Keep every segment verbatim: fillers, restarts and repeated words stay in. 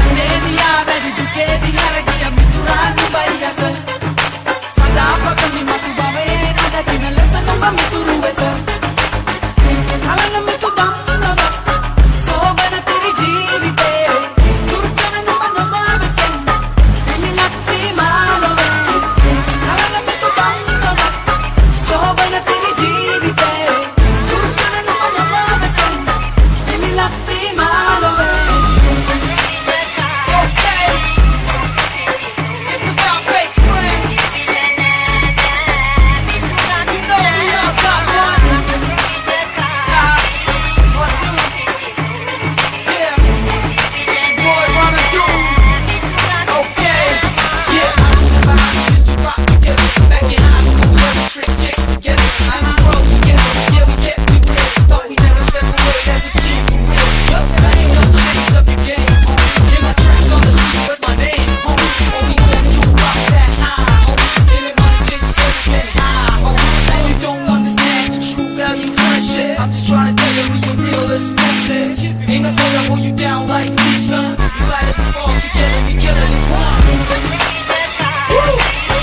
I'm just trying to tell you we a realist focus. Ain't no way I hold you down like me, son. You glad that we fall together, we killing this one. Woo!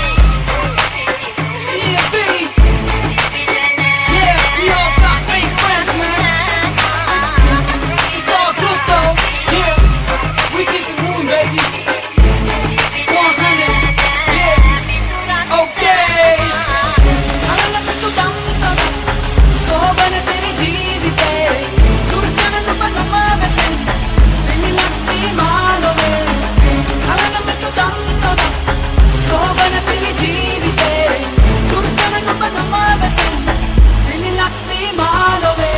C M B. Yeah, we all got fake friends, man. It's all good though. Yeah, we keep it moving, baby. one hundred. Yeah. Okay. Alam na to down. So bana teri jeevite. Dur jana na bana mavase. Teni lakti malove. Alam na to down. So bana teri jeevite. Dur jana na bana mavase. Teni lakti malove.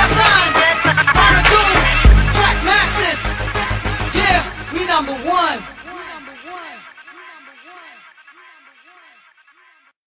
Number one.